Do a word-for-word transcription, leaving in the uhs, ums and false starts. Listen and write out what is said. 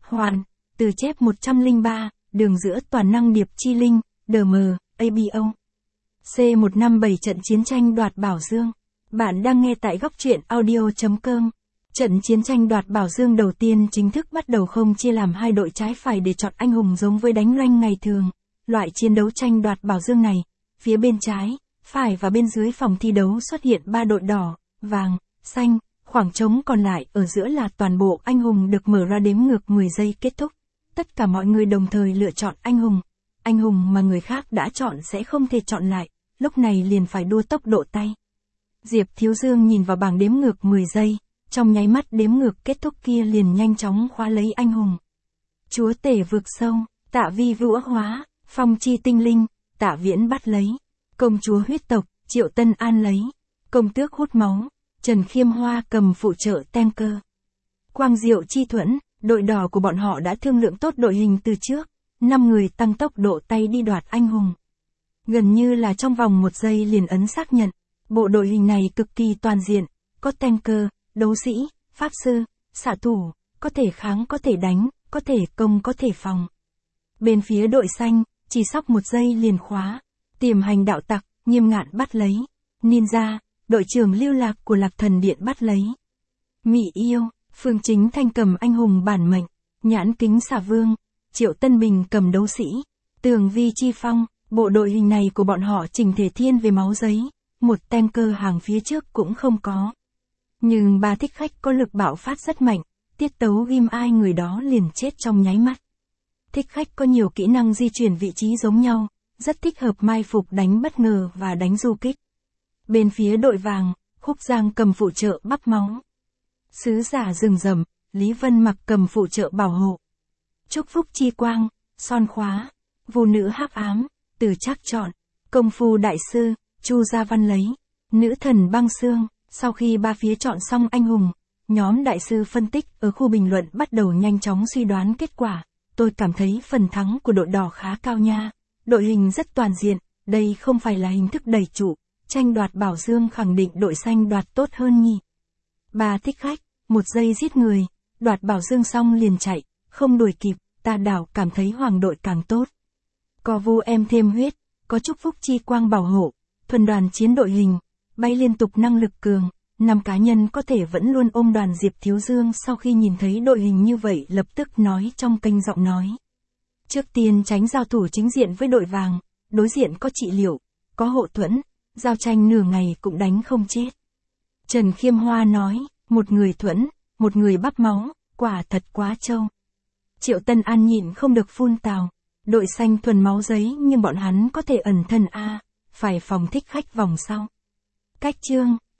Hoàn, từ chép một trăm lẻ ba, đường giữa toàn năng điệp chi linh, đê em, a bê o. C một năm bảy trận chiến tranh đoạt Bảo Dương. Bạn đang nghe tại góc truyện audio chấm com. Trận chiến tranh đoạt Bảo Dương đầu tiên chính thức bắt đầu không chia làm hai đội trái phải để chọn anh hùng giống với đánh loanh ngày thường. Loại chiến đấu tranh đoạt Bảo Dương này, phía bên trái, phải và bên dưới phòng thi đấu xuất hiện ba đội đỏ, vàng, xanh, khoảng trống còn lại ở giữa là toàn bộ anh hùng được mở ra đếm ngược mười giây kết thúc. Tất cả mọi người đồng thời lựa chọn anh hùng. Anh hùng mà người khác đã chọn sẽ không thể chọn lại, lúc này liền phải đua tốc độ tay. Diệp Thiếu Dương nhìn vào bảng đếm ngược mười giây, trong nháy mắt đếm ngược kết thúc kia liền nhanh chóng khóa lấy anh hùng. Chúa tể vực sâu, Tạ Vi vũ hóa, Phong chi tinh linh, Tạ Viễn bắt lấy. Công chúa huyết tộc, Triệu Tân An lấy. Công tước hút máu, Trần Khiêm Hoa cầm phụ trợ tem cơ. Quang Diệu chi thuẫn, đội đỏ của bọn họ đã thương lượng tốt đội hình từ trước, năm người tăng tốc độ tay đi đoạt anh hùng. Gần như là trong vòng một giây liền ấn xác nhận, bộ đội hình này cực kỳ toàn diện, có tanker, đấu sĩ, pháp sư, xạ thủ, có thể kháng có thể đánh, có thể công có thể phòng. Bên phía đội xanh, chỉ sóc một giây liền khóa, tiềm hành đạo tặc, Nghiêm Ngạn bắt lấy, ninja, đội trưởng lưu lạc của Lạc Thần Điện bắt lấy. Mị yêu, Phương Chính Thanh cầm anh hùng bản mệnh, Nhãn Kính Xà Vương, Triệu Tân Bình cầm đấu sĩ, Tường Vi Chi Phong, bộ đội hình này của bọn họ chỉnh thể thiên về máu giấy, một tanker hàng phía trước cũng không có. Nhưng ba thích khách có lực bạo phát rất mạnh, tiết tấu ghim ai người đó liền chết trong nháy mắt. Thích khách có nhiều kỹ năng di chuyển vị trí giống nhau, rất thích hợp mai phục đánh bất ngờ và đánh du kích. Bên phía đội vàng, Khúc Giang cầm phụ trợ bắp máu. Sứ giả rừng rậm, Lý Vân Mặc cầm phụ trợ bảo hộ. Chúc phúc chi quang, Son Khóa, Vũ nữ hắc ám, Từ Trác chọn. Công phu đại sư, Chu Gia Văn lấy. Nữ thần băng xương, sau khi ba phía chọn xong anh hùng, nhóm đại sư phân tích ở khu bình luận bắt đầu nhanh chóng suy đoán kết quả. Tôi cảm thấy phần thắng của đội đỏ khá cao nha. Đội hình rất toàn diện, đây không phải là hình thức đẩy trụ, tranh đoạt Bảo Dương khẳng định đội xanh đoạt tốt hơn nhỉ. Ba thích khách, một giây giết người, đoạt Bảo Dương xong liền chạy, không đuổi kịp, ta đảo cảm thấy hoàng đội càng tốt. Có vu em thêm huyết, có chúc phúc chi quang bảo hộ, thuần đoàn chiến đội hình, bay liên tục năng lực cường, năm cá nhân có thể vẫn luôn ôm đoàn. Diệp Thiếu Dương sau khi nhìn thấy đội hình như vậy lập tức nói trong kênh giọng nói. Trước tiên tránh giao thủ chính diện với đội vàng, đối diện có trị liệu, có hộ thuẫn, giao tranh nửa ngày cũng đánh không chết. Trần Khiêm Hoa nói, một người thuẫn, một người bắp máu, quả thật quá trâu. Triệu Tân An nhịn không được phun tào, đội xanh thuần máu giấy nhưng bọn hắn có thể ẩn thân a, phải phòng thích khách vòng sau. Cách chương